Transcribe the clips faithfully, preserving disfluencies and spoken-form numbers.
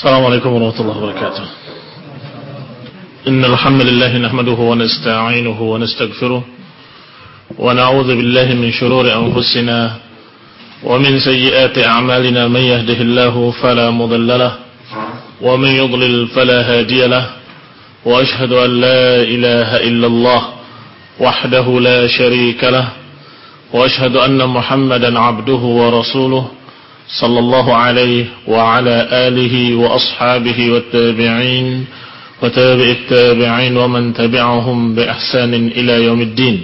السلام عليكم ورحمة الله وبركاته. إن الحمد لله نحمده ونستعينه ونستغفره ونعوذ بالله من شرور أنفسنا ومن سيئات أعمالنا. من يهده الله فلا مضل له ومن يضلل فلا هادي له وأشهد أن لا إله إلا الله وحده لا شريك له وأشهد أن محمدا عبده ورسوله صلى الله عليه وعلى آله وأصحابه والتابعين وتابع التابعين ومن تبعهم بإحسان إلى يوم الدين.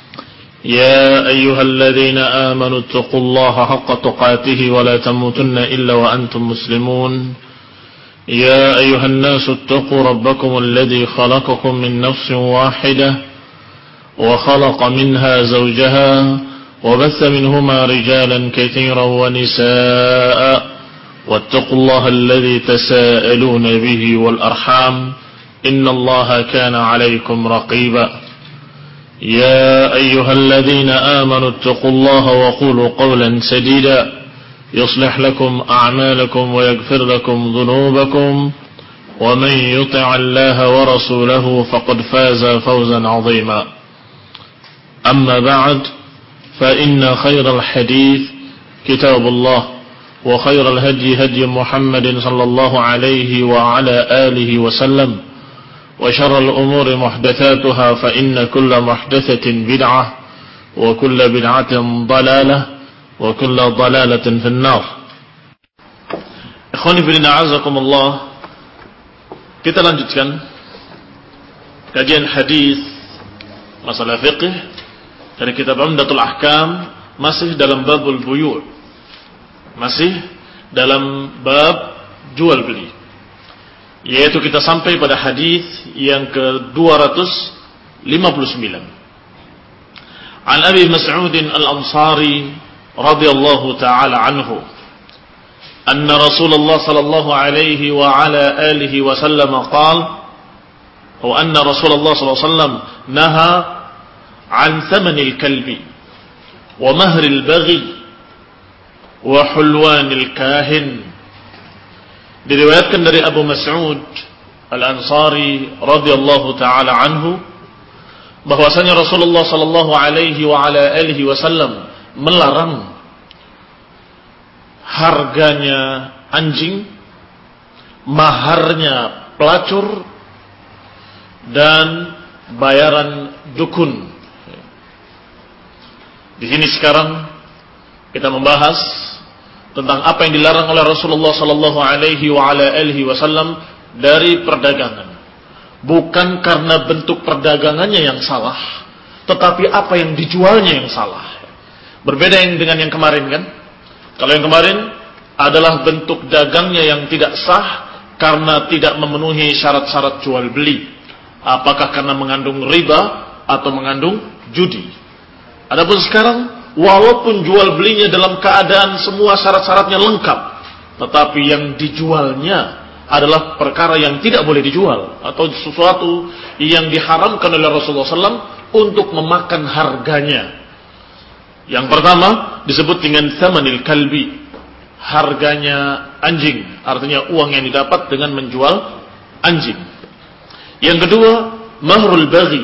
يا أيها الذين آمنوا اتقوا الله حق تقاته ولا تموتن إلا وأنتم مسلمون. يا أيها الناس اتقوا ربكم الذي خلقكم من نفس واحدة وخلق منها زوجها وبث منهما رجالا كثيرا ونساء واتقوا الله الذي تساءلون به والأرحام إن الله كان عليكم رقيبا. يا أيها الذين آمنوا اتقوا الله وقولوا قولا سديدا يصلح لكم أعمالكم ويغفر لكم ذنوبكم ومن يطع الله ورسوله فقد فاز فوزا عظيما. أما بعد فإن خير الحديث كتاب الله وخير الهدي هدي محمد صلى الله عليه وعلى آله وسلم وشر الأمور محدثاتها فإن كل محدثة بدعة وكل بدعة ضلالة وكل ضلالة في النار. Ikhwani fillah a'azakumullah, kita lanjutkan kajian hadis masalah fiqh dari kitab Umdatul Ahkam, masih dalam babul buyu', masih dalam bab jual beli, yaitu kita sampai pada hadis yang ke dua ratus lima puluh sembilan. An Abi Mas'ud Al-Ansari radhiyallahu ta'ala anhu anna Rasulullah sallallahu alaihi wa ala alihi wa sallam qala wa anna Rasulullah sallallahu alaihi wasallam naha عن ثمن الكلب ومهر البغي وحلوان الكاهن. Diriwayatkan dari Abu Mas'ud Al-Ansari radhiyallahu taala anhu bahwasanya Rasulullah sallallahu alaihi wa ala alihi wasallam melarang harganya anjing, maharnya pelacur, dan bayaran dukun. Di sini sekarang kita membahas tentang apa yang dilarang oleh Rasulullah sallallahu alaihi wa ala alihi wasallam dari perdagangan. Bukan karena bentuk perdagangannya yang salah, tetapi apa yang dijualnya yang salah. Berbeda yang dengan yang kemarin kan? Kalau yang kemarin adalah bentuk dagangnya yang tidak sah karena tidak memenuhi syarat-syarat jual beli. Apakah karena mengandung riba atau mengandung judi. Adapun sekarang, walaupun jual belinya dalam keadaan semua syarat-syaratnya lengkap, tetapi yang dijualnya adalah perkara yang tidak boleh dijual, atau sesuatu yang diharamkan oleh Rasulullah sallallahu alaihi wasallam untuk memakan harganya. Yang pertama disebut dengan thamanil kalbi, harganya anjing, artinya uang yang didapat dengan menjual anjing. Yang kedua, mahrul baghi,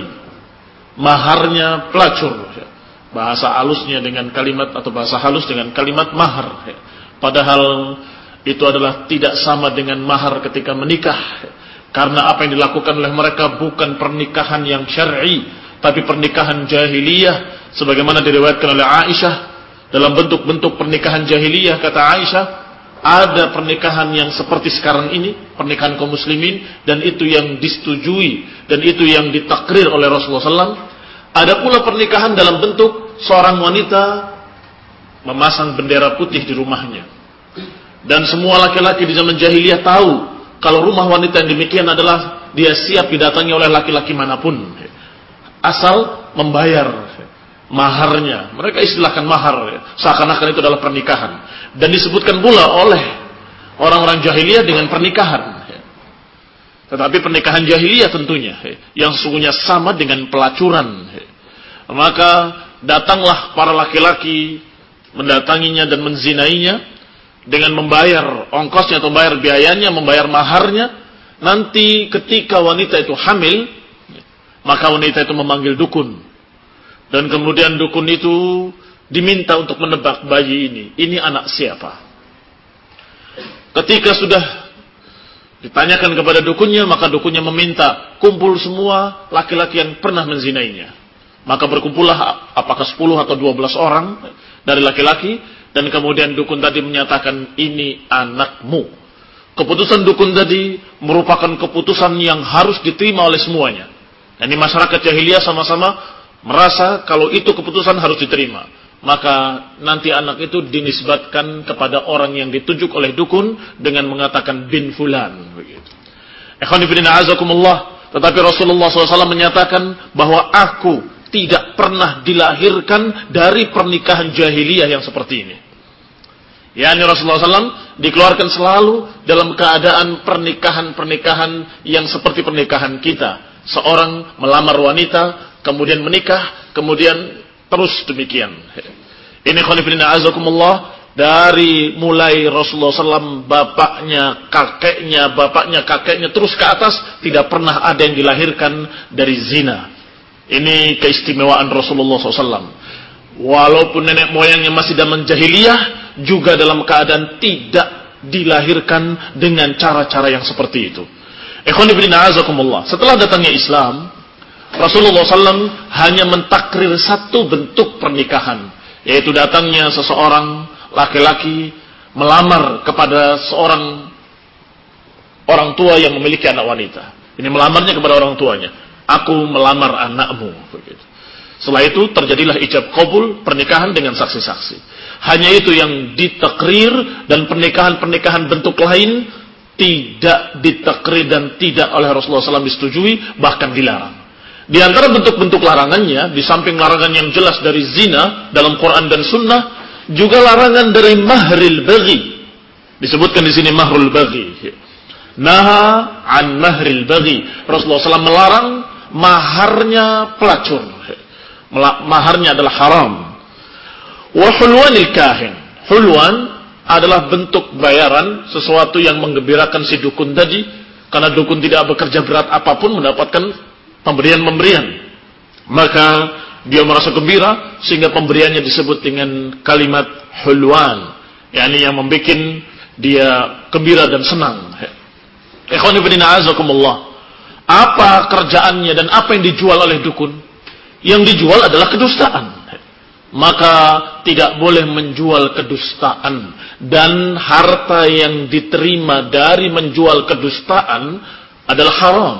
maharnya pelacur. Bahasa halusnya dengan kalimat atau bahasa halus dengan kalimat mahar. Padahal itu adalah tidak sama dengan mahar ketika menikah. Karena apa yang dilakukan oleh mereka bukan pernikahan yang syar'i, tapi pernikahan jahiliyah. Sebagaimana diriwayatkan oleh Aisyah, dalam bentuk-bentuk pernikahan jahiliyah, kata Aisyah, ada pernikahan yang seperti sekarang ini, pernikahan kaum muslimin, dan itu yang disetujui, dan itu yang ditakrir oleh Rasulullah sallallahu alaihi wasallam. Ada pula pernikahan dalam bentuk seorang wanita memasang bendera putih di rumahnya. Dan semua laki-laki di zaman jahiliyah tahu kalau rumah wanita yang demikian adalah dia siap didatangi oleh laki-laki manapun, asal membayar maharnya. Mereka istilahkan mahar, seakan-akan itu adalah pernikahan. Dan disebutkan pula oleh orang-orang jahiliyah dengan pernikahan. Tetapi pernikahan jahiliyah tentunya yang sesungguhnya sama dengan pelacuran. Maka datanglah para laki-laki mendatanginya dan menzinainya, dengan membayar ongkosnya atau membayar biayanya, membayar maharnya, nanti ketika wanita itu hamil, maka wanita itu memanggil dukun. Dan kemudian dukun itu diminta untuk menebak bayi ini. Ini anak siapa? Ketika sudah ditanyakan kepada dukunnya, maka dukunnya meminta kumpul semua laki-laki yang pernah menzinainya. Maka berkumpullah apakah sepuluh atau dua belas orang dari laki-laki, dan kemudian dukun tadi menyatakan ini anakmu. Keputusan dukun tadi merupakan keputusan yang harus diterima oleh semuanya. Dan di masyarakat jahiliyah sama-sama merasa kalau itu keputusan harus diterima. Maka nanti anak itu dinisbatkan kepada orang yang ditunjuk oleh dukun dengan mengatakan bin fulan. Begitu. Ikhwan fillah azakumullah. Tetapi Rasulullah shallallahu alaihi wasallam menyatakan bahwa aku tidak pernah dilahirkan dari pernikahan jahiliyah yang seperti ini. Yani Rasulullah shallallahu alaihi wasallam dikeluarkan selalu dalam keadaan pernikahan-pernikahan yang seperti pernikahan kita. Seorang melamar wanita, kemudian menikah, kemudian terus demikian. Ini khonifidina azakumullah, dari mulai Rasulullah shallallahu alaihi wasallam, bapaknya, kakeknya, bapaknya, kakeknya, terus ke atas, tidak pernah ada yang dilahirkan dari zina. Ini keistimewaan Rasulullah shallallahu alaihi wasallam. Walaupun nenek moyangnya masih zaman jahiliyah, juga dalam keadaan tidak dilahirkan dengan cara-cara yang seperti itu. Ikhwan fillah azakumullah. Setelah datangnya Islam, Rasulullah shallallahu alaihi wasallam hanya mentakrir satu bentuk pernikahan, yaitu datangnya seseorang laki-laki melamar kepada seorang orang tua yang memiliki anak wanita. Ini melamarnya kepada orang tuanya. Aku melamar anakmu. Begitu. Setelah itu terjadilah ijab qabul, pernikahan dengan saksi-saksi. Hanya itu yang ditakrir, dan pernikahan-pernikahan bentuk lain tidak ditakrir dan tidak oleh Rasulullah shallallahu alaihi wasallam disetujui, bahkan dilarang. Di antara bentuk-bentuk larangannya, di samping larangan yang jelas dari zina dalam Quran dan Sunnah, juga larangan dari mahril baghi. Disebutkan di sini mahrul baghi. Naha an mahril baghi. Rasulullah shallallahu alaihi wasallam melarang maharnya pelacur. Maharnya adalah haram. Wa hulwanil kahin. Hulwan adalah bentuk bayaran, sesuatu yang menggembirakan si dukun tadi, karena dukun tidak bekerja berat apapun mendapatkan pemberian-pemberian. Maka dia merasa gembira, sehingga pemberiannya disebut dengan kalimat hulwan, yakni yang membuat dia gembira dan senang. Ikhwani fillah azakumullah. Apa kerjaannya dan apa yang dijual oleh dukun? Yang dijual adalah kedustaan. Maka tidak boleh menjual kedustaan, dan harta yang diterima dari menjual kedustaan adalah haram.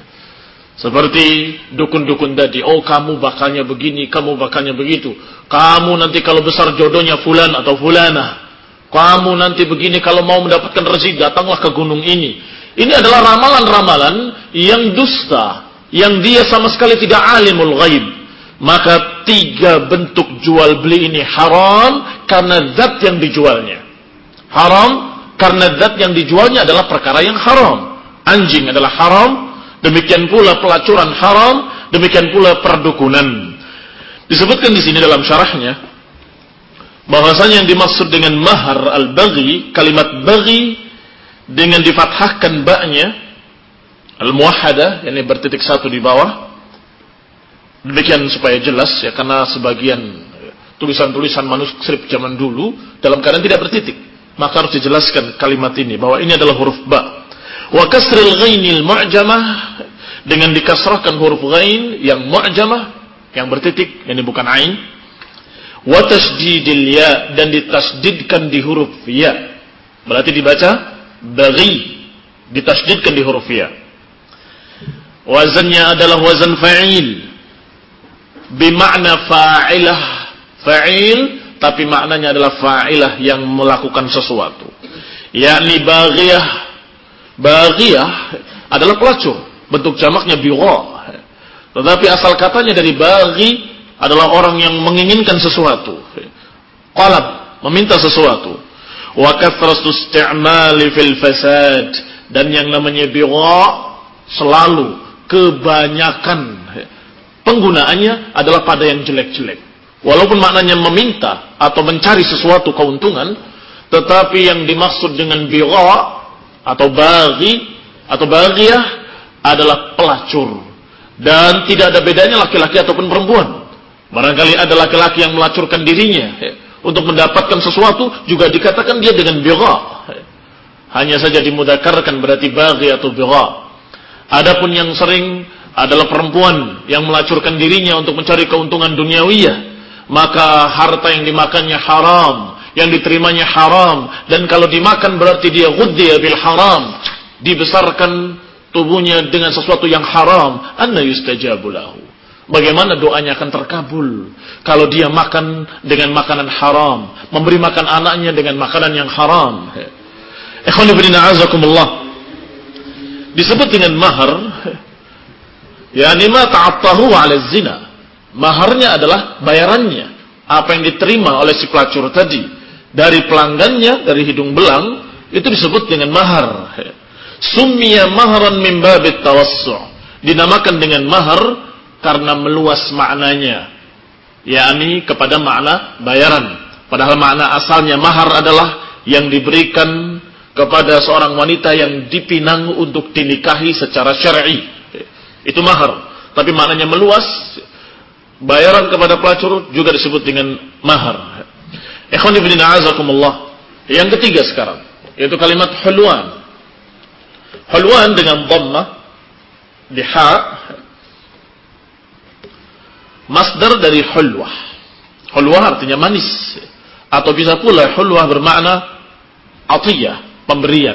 Seperti dukun-dukun tadi, oh kamu bakalnya begini, kamu bakalnya begitu. Kamu nanti kalau besar jodohnya fulan atau fulana. Kamu nanti begini, kalau mau mendapatkan rezeki datanglah ke gunung ini. Ini adalah ramalan-ramalan yang dusta, yang dia sama sekali tidak alimul ghaib. Maka tiga bentuk jual beli ini haram karena zat yang dijualnya. Haram karena zat yang dijualnya adalah perkara yang haram. Anjing adalah haram, demikian pula pelacuran haram, demikian pula perdukunan. Disebutkan di sini dalam syarahnya bahwasanya yang dimaksud dengan mahar al-baghi, kalimat baghi dengan difathahkan ba-nya al-muwahhadah, yakni bertitik satu di bawah. Demikian supaya jelas ya, karena sebagian tulisan-tulisan manuskrip zaman dulu dalam keadaan tidak bertitik, maka harus dijelaskan kalimat ini bahwa ini adalah huruf ba. Wa kasril ghainil mu'jamah, dengan dikasrahkan huruf ghain yang mu'jamah, yang bertitik, ini bukan ain. Wa tasdidil ya, dan ditasdidkan di huruf ya. Berarti dibaca baghi, ditasdidkan di huruf ya. Wazannya adalah wazan fa'il, bimakna fa'ilah, fa'il, tapi maknanya adalah fa'ilah yang melakukan sesuatu. Yakni baghiyah. Baghiyah adalah pelacur, bentuk jamaknya bigha. Tetapi asal katanya dari baghi adalah orang yang menginginkan sesuatu. Qalab, meminta sesuatu. Wa kathratu isti'mali fil fasad, dan yang namanya bigha selalu kebanyakan penggunaannya adalah pada yang jelek-jelek. Walaupun maknanya meminta atau mencari sesuatu keuntungan, Tetapi yang dimaksud dengan bigha atau baghi atau baghiyah adalah pelacur. Dan tidak ada bedanya laki-laki ataupun perempuan. Barangkali ada laki-laki yang melacurkan dirinya ya, untuk mendapatkan sesuatu, juga dikatakan dia dengan bigha. Hanya saja dimudzakarkan berarti baghi atau bigha. Adapun yang sering adalah perempuan yang melacurkan dirinya untuk mencari keuntungan duniawiyah, maka harta yang dimakannya haram, yang diterimanya haram, dan kalau dimakan berarti dia ghudhiya bil haram, dibesarkan tubuhnya dengan sesuatu yang haram. Anna yustajabu lahu. Bagaimana doanya akan terkabul kalau dia makan dengan makanan haram, memberi makan anaknya dengan makanan yang haram. Ikhwan fillah a'azakumullah. Disebut dengan mahar, yakni ma ta'attahu 'ala zina. Maharnya adalah bayarannya, apa yang diterima oleh si pelacur tadi dari pelanggannya, dari hidung belang, itu disebut dengan mahar. Summiya mahran min babit tawassu'. Dinamakan dengan mahar karena meluas maknanya, yakni kepada makna bayaran. Padahal makna asalnya mahar adalah yang diberikan kepada seorang wanita yang dipinang untuk dinikahi secara syar'i. Itu mahar. Tapi maknanya meluas. Bayaran kepada pelacur juga disebut dengan mahar. Ikhwani fillah a'azakumullah. Yang ketiga sekarang, yaitu kalimat hulwan. Hulwan dengan dhammah di ha, masdar dari hulwah. Hulwah artinya manis, atau bisa pula hulwah bermakna atiyah, pemberian.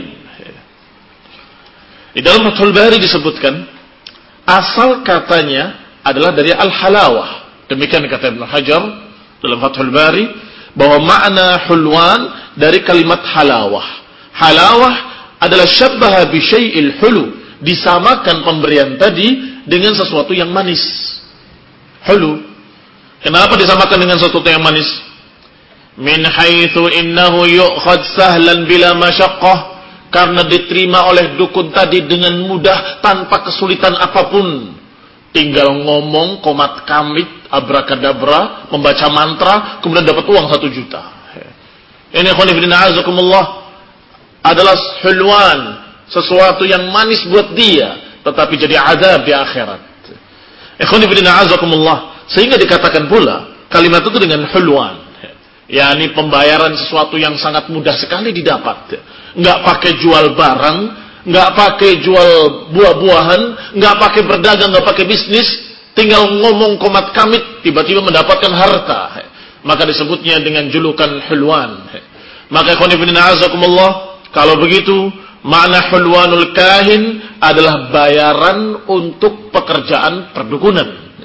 Di dalam Fathul Bari disebutkan asal katanya adalah dari al-halawah. Demikian kata Ibnu Hajar dalam Fathul Bari, bahwa makna hulwan dari kalimat halawah. Halawah adalah syabbaha bi syai'il hulu, disamakan pemberian tadi dengan sesuatu yang manis. Hulu. Kenapa disamakan dengan sesuatu yang manis? Min haitsu innahu yu'khad sahlan bila masyaqqah, karena diterima oleh dukun tadi dengan mudah tanpa kesulitan apapun. Tinggal ngomong komat kamit, abrakadabra, membaca mantra, kemudian dapat uang satu juta. Ini khonifidina azakumullah adalah hulwan, sesuatu yang manis buat dia, tetapi jadi azab di akhirat. Khonifidina azakumullah. Sehingga dikatakan pula kalimat itu dengan hulwan, yakni pembayaran sesuatu yang sangat mudah sekali didapat. Nggak pakai jual barang, nggak pakai jual buah-buahan, nggak pakai berdagang, nggak pakai bisnis, tinggal ngomong komat kamit, tiba-tiba mendapatkan harta. Maka disebutnya dengan julukan hulwan. Maka khonifidina azakumullah, kalau begitu makna hulwanul kahin adalah bayaran untuk pekerjaan perdukunan.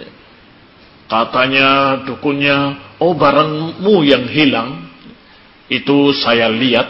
Katanya dukunnya, oh barangmu yang hilang itu saya lihat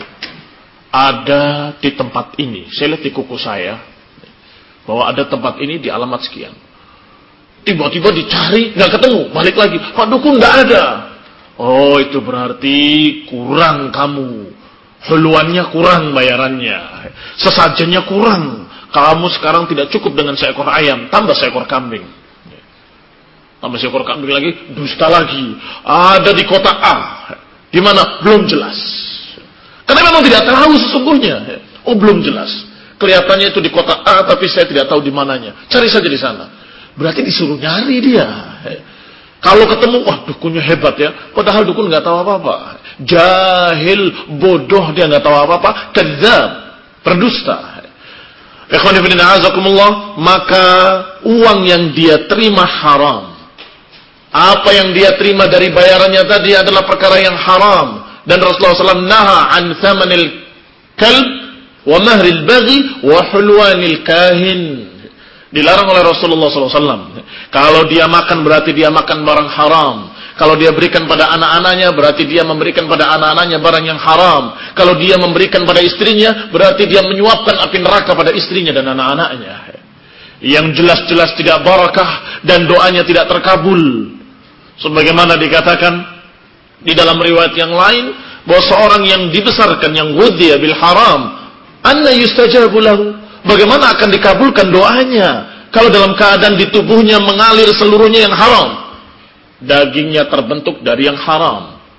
ada di tempat ini. Saya lihat di kuku saya bahwa ada tempat ini di alamat sekian. Tiba-tiba dicari, nggak ketemu, balik lagi, Pak dukun nggak ada. Oh itu berarti kurang kamu, hulwannya kurang bayarannya, sesajennya kurang. Kamu sekarang tidak cukup dengan seekor ayam, tambah seekor kambing. Tambah seekor kambing lagi, dusta lagi. Ada di kota A, di mana belum jelas. Karena memang tidak tahu sesungguhnya. Oh belum jelas. Kelihatannya itu di kota A, tapi saya tidak tahu di mananya. Cari saja di sana. Berarti disuruh nyari dia. Kalau ketemu, wah dukunnya hebat ya. Padahal dukun nggak tahu apa-apa. Jahil, bodoh, dia nggak tahu apa-apa. Kadzab, berdusta. Ikhwan fillah azakumullah, maka uang yang dia terima haram. Apa yang dia terima dari bayarannya tadi adalah perkara yang haram. Dan Rasulullah shallallahu alaihi wasallam naha an thamanil kalb wa mahril baghi wa hulwanil kahin. Dilarang oleh Rasulullah shallallahu alaihi wasallam. Kalau dia makan berarti dia makan barang haram. Kalau dia berikan pada anak-anaknya berarti dia memberikan pada anak-anaknya barang yang haram. Kalau dia memberikan pada istrinya berarti dia menyuapkan api neraka pada istrinya dan anak-anaknya. Yang jelas-jelas tidak barakah dan doanya tidak terkabul. Sebagaimana dikatakan di dalam riwayat yang lain bahwa seorang yang dibesarkan yang ghudhiya bil haram, anna yustajabu lahu, bagaimana akan dikabulkan doanya kalau dalam keadaan di tubuhnya mengalir seluruhnya yang haram, dagingnya terbentuk dari yang haram,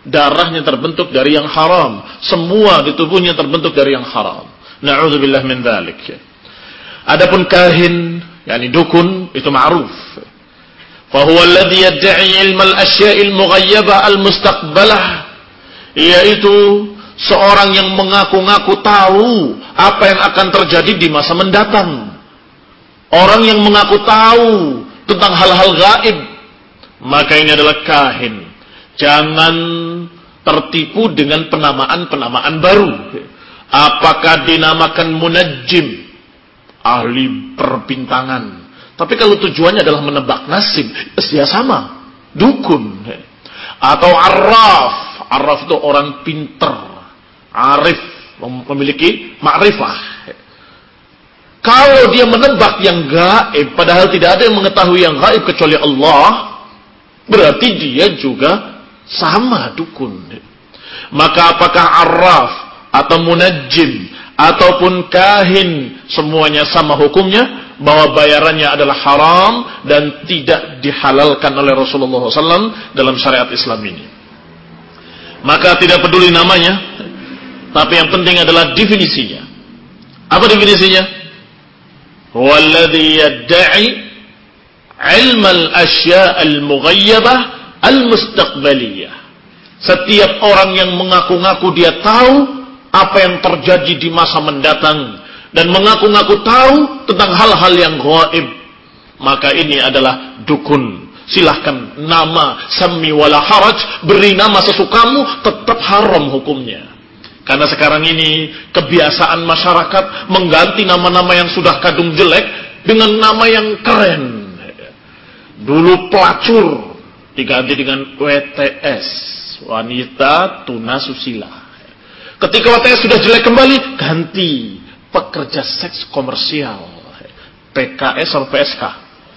darahnya terbentuk dari yang haram, semua di tubuhnya terbentuk dari yang haram. Na'udzubillah min dzalik. Adapun kahin, yakni dukun, itu ma'ruf. Fa huwa alladhi yad'i 'ilma al-asya'i al-mughayyabah al-mustaqbalah, yaitu seorang yang mengaku-ngaku tahu apa yang akan terjadi di masa mendatang. Orang yang mengaku tahu tentang hal-hal gaib, maka ini adalah kahin. Jangan tertipu dengan penamaan-penamaan baru. Apakah dinamakan munajjim, ahli perbintangan? Tapi kalau tujuannya adalah menebak nasib, ya sama, dukun. Atau arraf. Arraf itu orang pinter, arif, memiliki ma'rifah. Kalau dia menebak yang gaib, padahal tidak ada yang mengetahui yang gaib kecuali Allah, berarti dia juga sama dukun. Maka apakah arraf atau munajjim ataupun kahin, semuanya sama hukumnya, bahwa bayarannya adalah haram dan tidak dihalalkan oleh Rasulullah shallallahu alaihi wasallam dalam syariat Islam ini. Maka tidak peduli namanya, tapi yang penting adalah definisinya. Apa definisinya? Walladhi yadda'i ilmal asya' al-mughayyabah al-mustaqbaliyah. Setiap orang yang mengaku-ngaku dia tahu apa yang terjadi di masa mendatang dan mengaku-ngaku tahu tentang hal-hal yang gaib, maka ini adalah dukun. Silahkan nama, sami wala haraj, beri nama sesukamu, tetap haram hukumnya. Karena sekarang ini kebiasaan masyarakat mengganti nama-nama yang sudah kadung jelek dengan nama yang keren. Dulu pelacur diganti dengan W T S, wanita tuna susila. Ketika W T S sudah jelek kembali, ganti pekerja seks komersial, P K S atau P S K.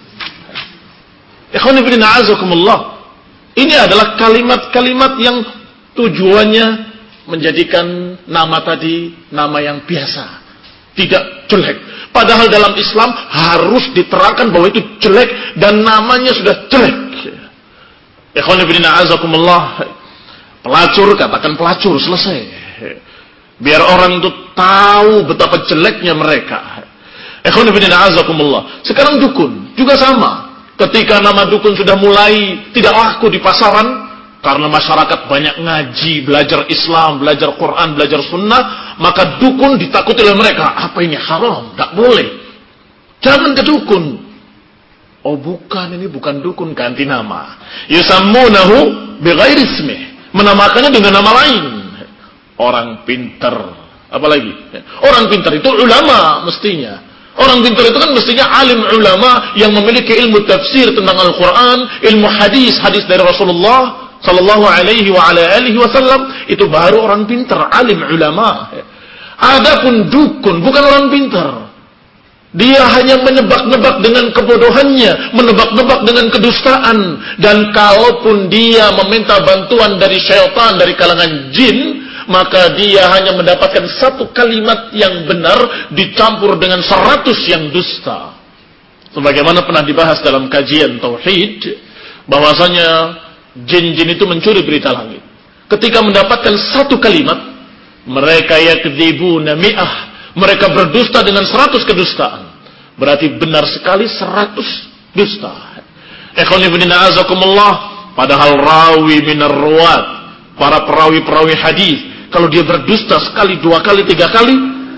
Ikhwani fillah a'azakumullah. Ini adalah kalimat-kalimat yang tujuannya menjadikan nama tadi nama yang biasa, tidak jelek. Padahal dalam Islam harus diterangkan bahwa itu jelek dan namanya sudah jelek. Ikhwan fillah a'azakumullah. Pelacur, katakan pelacur, selesai. Biar orang itu tahu betapa jeleknya mereka. Ikhwan fillah a'azakumullah. Sekarang dukun juga sama. Ketika nama dukun sudah mulai tidak laku di pasaran, karena masyarakat banyak ngaji, belajar Islam, belajar Quran, belajar Sunnah, maka dukun ditakuti oleh mereka. Apa ini haram? Tak boleh. Jangan ke dukun. Oh bukan, ini bukan dukun, ganti nama. Yusammunahu bighairi ismih. Menamakannya dengan nama lain. Orang pintar. Apalagi? Orang pintar itu ulama mestinya. Orang pintar itu kan mestinya alim ulama yang memiliki ilmu tafsir tentang Al-Quran, ilmu hadis, hadis dari Rasulullah sallallahu alaihi wa ala alihi wasallam, itu baru orang pintar, alim ulama. Adapun dukun bukan orang pintar. Dia hanya menebak-nebak dengan kebodohannya, menebak-nebak dengan kedustaan, dan kalaupun dia meminta bantuan dari syaitan, dari kalangan jin, maka dia hanya mendapatkan satu kalimat yang benar dicampur dengan seratus yang dusta. Sebagaimana pernah dibahas dalam kajian tauhid, bahwasanya jin-jin itu mencuri berita langit. Ketika mendapatkan satu kalimat, mereka yakdzibuna mi'ah, mereka berdusta dengan seratus kedustaan. Berarti benar sekali seratus dusta. Ikhwan ibn a'azakumullah. Padahal rawi minar ruwat, para perawi-perawi hadis, kalau dia berdusta sekali, dua kali, tiga kali,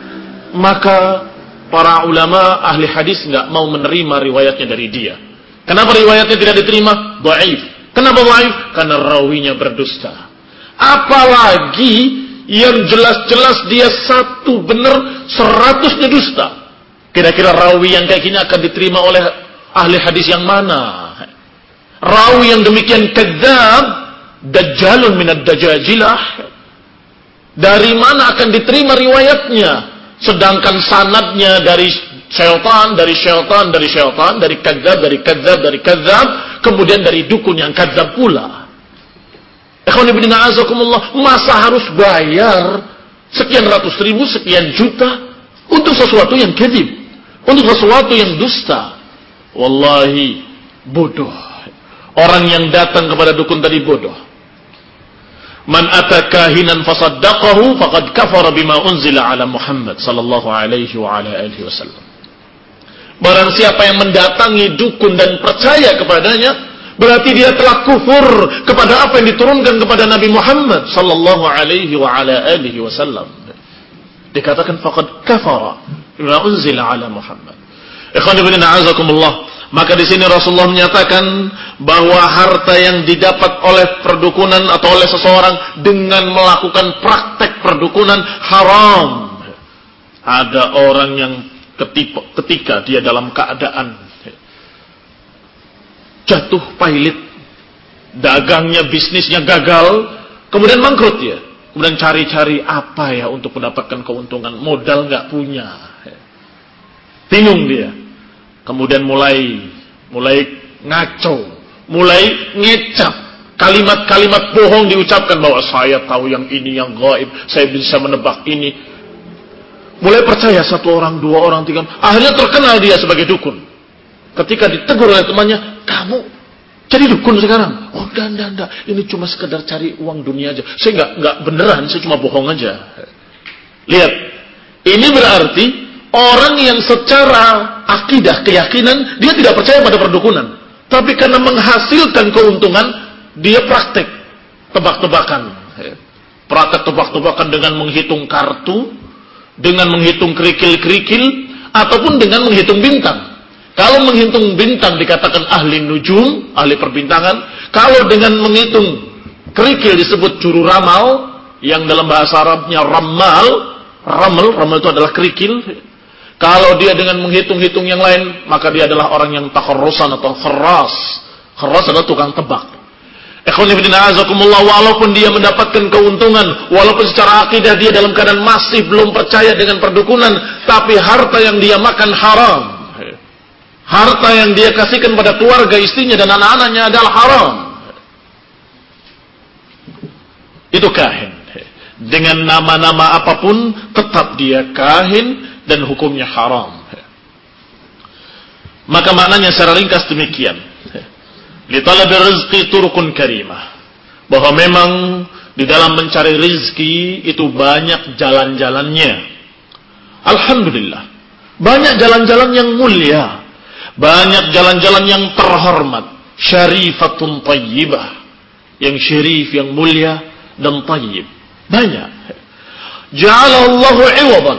maka para ulama ahli hadis nggak mau menerima riwayatnya dari dia. Kenapa riwayatnya tidak diterima? Dhaif. Kenapa dhaif? Karena rawinya berdusta. Apalagi yang jelas-jelas dia satu benar, seratusnya dusta. Kira-kira rawi yang kayak gini akan diterima oleh ahli hadis yang mana? Rawi yang demikian kadzab, dajjalun minad dajajilah. Dari mana akan diterima riwayatnya? Sedangkan sanadnya dari syaitan, dari syaitan, dari syaitan, dari kadzab, dari kadzab, dari kadzab, kemudian dari dukun yang kadzab pula. Ikhwan ibn a'azakumullah, masa harus bayar sekian ratus ribu, sekian juta untuk sesuatu yang kadzib, untuk sesuatu yang dusta? Wallahi bodoh. Orang yang datang kepada dukun tadi bodoh. Man atakahinan fasaddaqahu faqad kafara bima unzila ala Muhammad sallallahu alaihi wa ala alihi wasallam. Barang siapa yang mendatangi dukun dan percaya kepadanya, berarti dia telah kufur kepada apa yang diturunkan kepada Nabi Muhammad sallallahu alaihi wa ala alihi wasallam. Dikatakan faqad kafara bima unzila ala Muhammad. Ikhwan fillah a'azakumullah. Maka di sini Rasulullah menyatakan bahwa harta yang didapat oleh perdukunan atau oleh seseorang dengan melakukan praktek perdukunan haram. Ada orang yang ketika dia dalam keadaan jatuh pailit, dagangnya, bisnisnya gagal, kemudian bangkrut ya. Kemudian cari-cari apa ya untuk mendapatkan keuntungan, modal nggak punya. Bingung dia. Kemudian mulai mulai ngaco, mulai ngecap, kalimat-kalimat bohong diucapkan bahwa saya tahu yang ini, yang gaib, saya bisa menebak ini. Mulai percaya satu orang, dua orang, tiga. Akhirnya terkenal dia sebagai dukun. Ketika ditegur oleh temannya, kamu jadi dukun sekarang? Oh, enggak, enggak, enggak. Ini cuma sekedar cari uang dunia aja. Saya enggak, enggak beneran, saya cuma bohong aja. Lihat, ini berarti orang yang secara akidah, keyakinan, dia tidak percaya pada perdukunan. Tapi karena menghasilkan keuntungan, dia praktek tebak-tebakan. Praktek tebak-tebakan dengan menghitung kartu, dengan menghitung kerikil-kerikil, ataupun dengan menghitung bintang. Kalau menghitung bintang dikatakan ahli nujum, ahli perbintangan. Kalau dengan menghitung kerikil disebut juru ramal, yang dalam bahasa Arabnya ramal. Ramal, ramal itu adalah kerikil. Kalau dia dengan menghitung-hitung yang lain, maka dia adalah orang yang takharrusan atau kharras. Kharras adalah tukang tebak. Ikhwani fillah a'azakumullah, walaupun dia mendapatkan keuntungan, walaupun secara akidah dia dalam keadaan masih belum percaya dengan perdukunan, tapi harta yang dia makan haram. Harta yang dia kasihkan pada keluarga, istrinya dan anak-anaknya adalah haram. Itu kahin. Dengan nama-nama apapun, tetap dia kahin dan hukumnya haram. Maka maknanya secara ringkas demikian. Li talabi rizqi turukun karimah. Bahwa memang di dalam mencari rizki itu banyak jalan-jalannya. Alhamdulillah. Banyak jalan-jalan yang mulia. Banyak jalan-jalan yang terhormat. Syarifatun tayyibah. Yang syarif, yang mulia dan tayyib. Banyak. Ja'alallahu iwadan.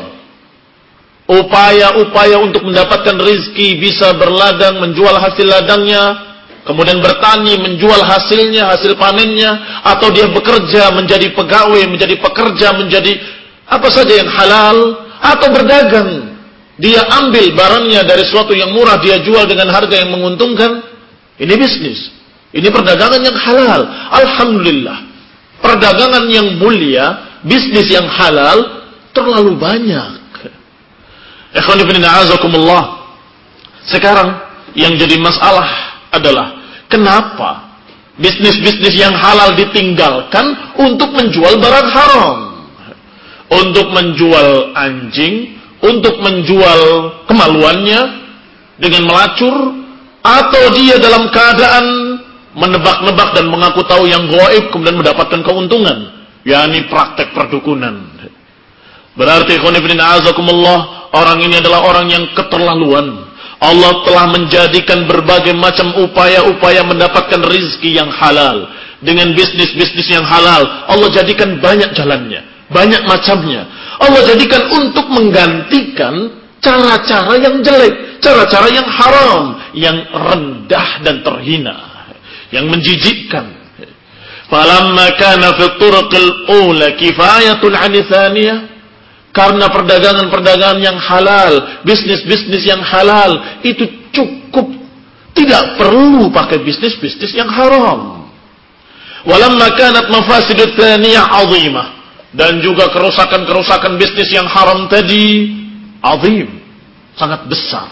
Upaya-upaya untuk mendapatkan rizki, bisa berladang, menjual hasil ladangnya, kemudian bertani, menjual hasilnya, hasil panennya, atau dia bekerja menjadi pegawai, menjadi pekerja, menjadi apa saja yang halal, atau berdagang. Dia ambil barangnya dari sesuatu yang murah, dia jual dengan harga yang menguntungkan. Ini bisnis. Ini perdagangan yang halal. Alhamdulillah. Perdagangan yang mulia, bisnis yang halal, terlalu banyak. Ikhwani fillah a'azakumullah. Sekarang yang jadi masalah adalah kenapa bisnis-bisnis yang halal ditinggalkan untuk menjual barang haram, untuk menjual anjing, untuk menjual kemaluannya dengan melacur, atau dia dalam keadaan menebak-nebak dan mengaku tahu yang gaib kemudian mendapatkan keuntungan, yakni praktek perdukunan. Berarti ikhwan fillah a'azakumullah, orang ini adalah orang yang keterlaluan. Allah telah menjadikan berbagai macam upaya-upaya mendapatkan rizki yang halal. Dengan bisnis-bisnis yang halal, Allah jadikan banyak jalannya, banyak macamnya. Allah jadikan untuk menggantikan cara-cara yang jelek, cara-cara yang haram, yang rendah dan terhina, yang menjijikkan. Falamma kana fi turuqil ula kifayatun 'ani tsaniyah. Karena perdagangan-perdagangan yang halal, bisnis-bisnis yang halal, itu cukup. Tidak perlu pakai bisnis-bisnis yang haram. Walamma kanat mafasidut tsaniyah 'azimah. Dan juga kerusakan-kerusakan bisnis yang haram tadi, azim, sangat besar.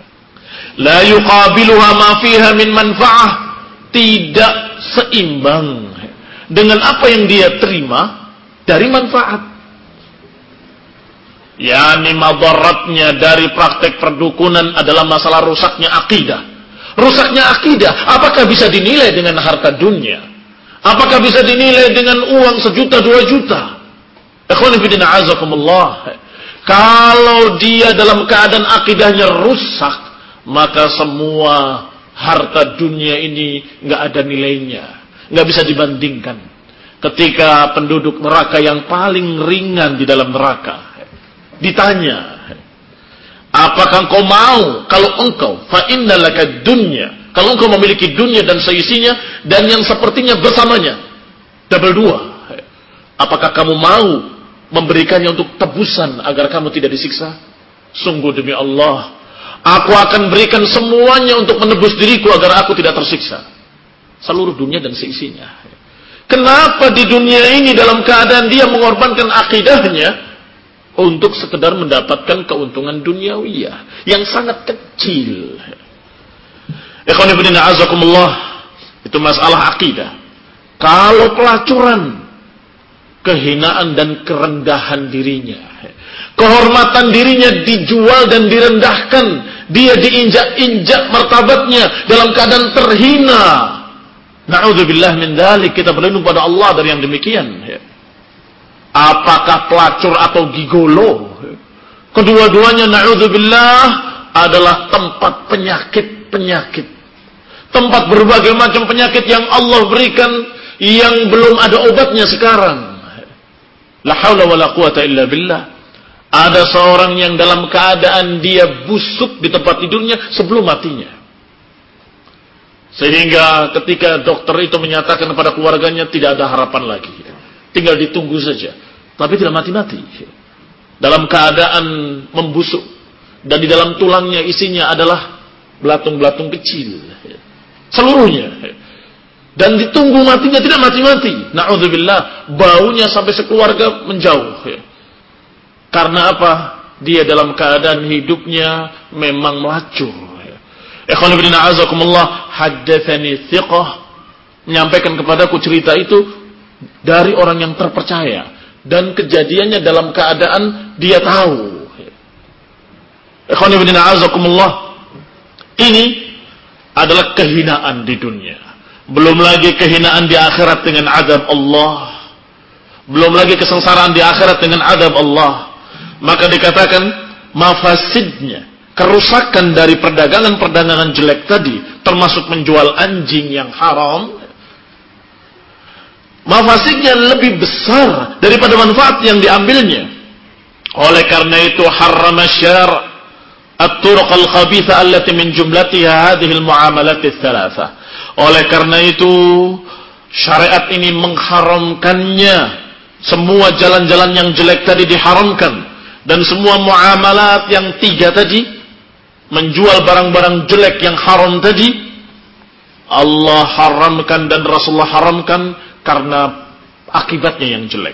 La yuqabiluha ma fiha min manfa'ah. Tidak seimbang dengan apa yang dia terima dari manfaat. Yani madaratnya dari praktek perdukunan adalah masalah rusaknya akidah. Rusaknya akidah, apakah bisa dinilai dengan harta dunia? Apakah bisa dinilai dengan uang sejuta, dua juta? Ikhwani fillah azakumullah. Kalau dia dalam keadaan akidahnya rusak, maka semua harta dunia ini nggak ada nilainya, nggak bisa dibandingkan. Ketika penduduk neraka yang paling ringan di dalam neraka ditanya, apakah engkau mau kalau engkau fa innalaka dunya, kalau engkau memiliki dunia dan seisinya dan yang sepertinya bersamanya, double dua, apakah kamu mau memberikannya untuk tebusan agar kamu tidak disiksa? Sungguh demi Allah, aku akan berikan semuanya untuk menebus diriku agar aku tidak tersiksa. Seluruh dunia dan seisinya. Kenapa di dunia ini dalam keadaan dia mengorbankan akidahnya untuk sekedar mendapatkan keuntungan duniawiyah yang sangat kecil? Ikhwan fillah azakumullah, itu masalah akidah. Kalau pelacuran, kehinaan dan kerendahan dirinya, kehormatan dirinya dijual dan direndahkan, dia diinjak-injak martabatnya dalam keadaan terhina. Na'udzubillah min dzalik, kita berlindung pada Allah dari yang demikian. Apakah pelacur atau gigolo? Kedua-duanya na'udzubillah adalah tempat penyakit-penyakit, tempat berbagai macam penyakit yang Allah berikan yang belum ada obatnya sekarang. La haula wala quwata illa billah. Ada seorang yang dalam keadaan dia busuk di tempat tidurnya sebelum matinya. Sehingga ketika dokter itu menyatakan kepada keluarganya tidak ada harapan lagi, tinggal ditunggu saja, tapi tidak mati-mati. Dalam keadaan membusuk dan di dalam tulangnya isinya adalah belatung-belatung kecil seluruhnya. Dan ditunggu matinya tidak mati-mati. Na'udzubillah, baunya sampai sekeluarga menjauh. Karena apa? Dia dalam keadaan hidupnya memang melacur. Ikhwan fillah azakumullah, haddatsani thiqah, menyampaikan kepadaku cerita itu dari orang yang terpercaya dan kejadiannya dalam keadaan dia tahu. Ikhwan fillah azakumullah, ini adalah kehinaan di dunia. Belum lagi kehinaan di akhirat dengan azab Allah. Belum lagi kesengsaraan di akhirat dengan azab Allah. Maka dikatakan mafasidnya, kerusakan dari perdagangan-perdagangan jelek tadi, termasuk menjual anjing yang haram, mafasidnya lebih besar daripada manfaat yang diambilnya. Oleh karena itu harrama syar' at-turuq al-khabitha allati min jumlatiha hadhihi al-muamalat ats-tsalatsa. Oleh karena itu syariat ini mengharamkannya, semua jalan-jalan yang jelek tadi diharamkan, dan semua muamalat yang tiga tadi, menjual barang-barang jelek yang haram tadi, Allah haramkan dan Rasulullah haramkan karena akibatnya yang jelek,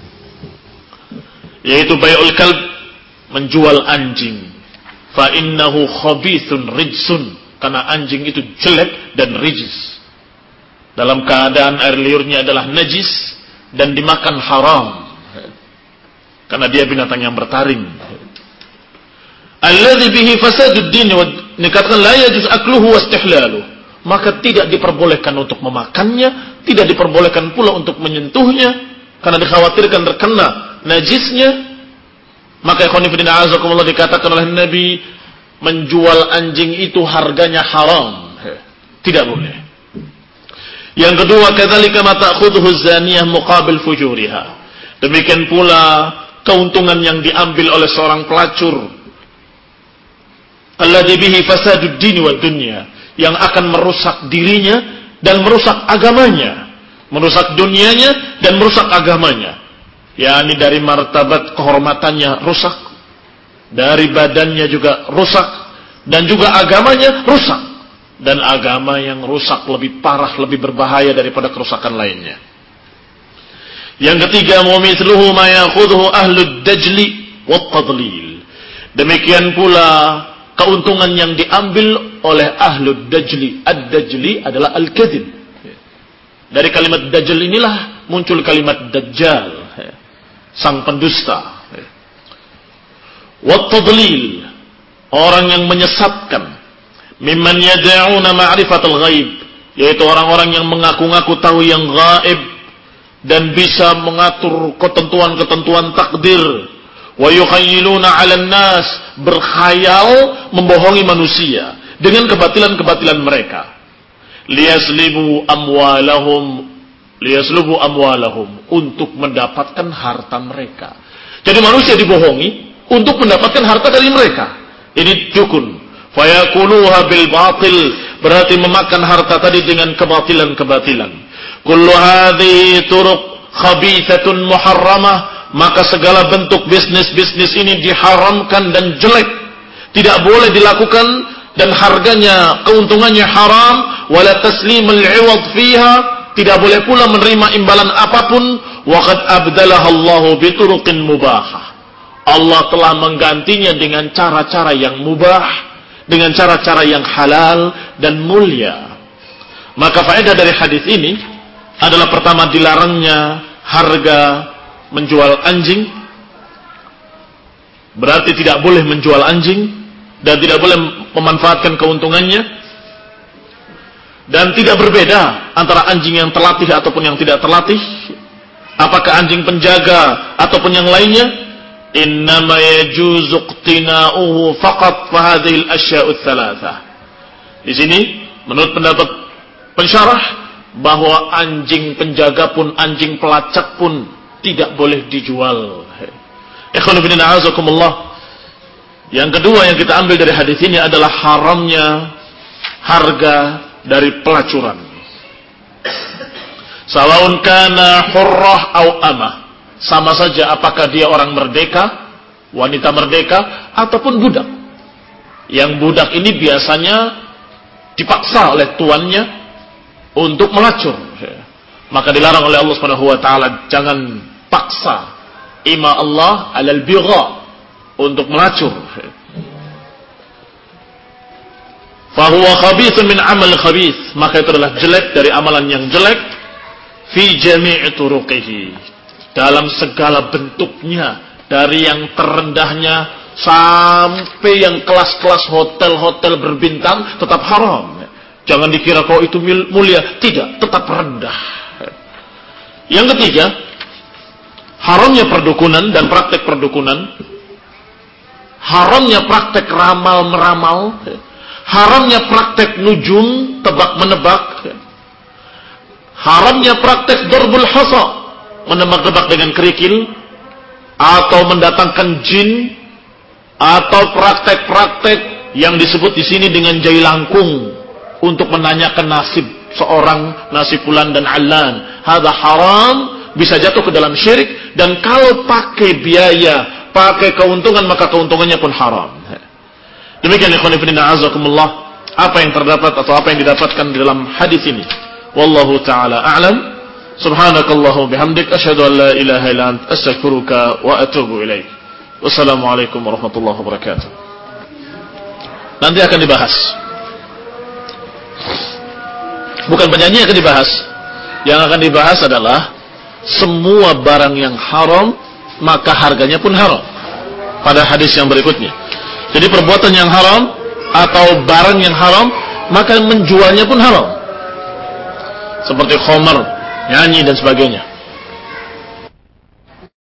yaitu bai'ul kalb, menjual anjing. Fa innahu khabithun rijsun, karena anjing itu jelek dan rijis, dalam keadaan air liurnya adalah najis dan dimakan haram karena dia binatang yang bertaring. Alladzi bihi fasadud din wa nikatan la yajuz akluhu wa istihlaluhu, maka tidak diperbolehkan untuk memakannya, tidak diperbolehkan pula untuk menyentuhnya karena dikhawatirkan terkena najisnya. Maka ikhwan fillah azakumullah, dikatakan oleh Nabi, menjual anjing itu harganya haram, tidak boleh. Yang kedua, kadzalika ma ta'khudhuhu az-zaniyah muqabil fujuriha, demikian pula keuntungan yang diambil oleh seorang pelacur, alladzi bihi fasadud din wad dunya, yang akan merusak dirinya dan merusak agamanya, merusak dunianya dan merusak agamanya. yakni dari martabat kehormatannya rusak, dari badannya juga rusak, dan juga agamanya rusak. Dan agama yang rusak lebih parah, lebih berbahaya daripada kerusakan lainnya. Yang ketiga, mumithluhu ma yakhudhu ahlud dajli wat tadlil. Demikian pula keuntungan yang diambil oleh ahlud dajli. Ad-dajli adalah al-kadzib. Dari kalimat dajjal inilah muncul kalimat dajjal, sang pendusta. Wat tadlil, orang yang menyesatkan. Mimman yada'una ma'rifatul ghaib, yaitu orang-orang yang mengaku-ngaku tahu yang gaib dan bisa mengatur ketentuan-ketentuan takdir. Wa yukhayyiluna 'alan nas, berkhayal membohongi manusia dengan kebatilan-kebatilan mereka. Liyaslibu amwalahum, liyaslubu amwalahum, untuk mendapatkan harta mereka. Jadi manusia dibohongi untuk mendapatkan harta dari mereka. Ini dukun. Fayakuluha bil batil, berarti memakan harta tadi dengan kebatilan-kebatilan. Kullu hadhihi turuq khabithatun muharramah, maka segala bentuk bisnis-bisnis ini diharamkan dan jelek, tidak boleh dilakukan, dan harganya, keuntungannya haram. Wala taslimul 'iwad fiha, tidak boleh pula menerima imbalan apapun. Wa qad abdalaha Allahu bi turuqin mubahah, Allah telah menggantinya dengan cara-cara yang mubah, dengan cara-cara yang halal dan mulia. Maka faedah dari hadis ini adalah pertama, dilarangnya harga menjual anjing, berarti tidak boleh menjual anjing dan tidak boleh memanfaatkan keuntungannya, dan tidak berbeda antara anjing yang terlatih ataupun yang tidak terlatih, apakah anjing penjaga ataupun yang lainnya. Innama yajuzu iqtina'uhu faqat fa hadhihi al-asya'u ats-tsalatsah. Di sini menurut pendapat pensyarah bahwa anjing penjaga pun, anjing pelacak pun tidak boleh dijual. Ikhwan fillah a'azakumullah. Yang kedua yang kita ambil dari hadis ini adalah haramnya harga dari pelacuran. Sawaun kana hurrah au amah, sama saja apakah dia orang merdeka, wanita merdeka, ataupun budak. Yang budak ini biasanya dipaksa oleh tuannya untuk melacur. Maka dilarang oleh Allah Subhanahu wa taala, jangan paksa ima Allah alal bigha, untuk melacur. Fahuwa khabithun min amal khabith, maka itu adalah jelek dari amalan yang jelek. Fi jami'i turuqihi, dalam segala bentuknya, dari yang terendahnya sampai yang kelas-kelas hotel-hotel berbintang, tetap haram. Jangan dikira kalau itu mulia, tidak, tetap rendah. Yang ketiga, haramnya perdukunan dan praktek perdukunan, haramnya praktek ramal-meramal, haramnya praktek nujum, tebak-menebak, haramnya praktek darbul hasa, menebak-nebak dengan kerikil, atau mendatangkan jin, atau praktek-praktek yang disebut di sini dengan jailangkung untuk menanyakan nasib seorang, nasib fulan dan allan. Hadza haram, bisa jatuh ke dalam syirik, dan kalau pakai biaya, pakai keuntungan, maka keuntungannya pun haram. Demikian ikhwan fillah a'azakumullah, apa yang terdapat atau apa yang didapatkan di dalam hadis ini. Wallahu taala a'lam. Subhanakallahumma bihamdik, asyhadu an la ilaha illa anta, astaghfiruka wa atubu ilaik. Wassalamualaikum warahmatullahi wabarakatuh. Nanti akan dibahas. Bukan penyanyi yang akan dibahas. Yang akan dibahas adalah semua barang yang haram, maka harganya pun haram. Pada hadis yang berikutnya. Jadi perbuatan yang haram atau barang yang haram, maka menjualnya pun haram. Seperti khamar, nyanyi dan sebagainya.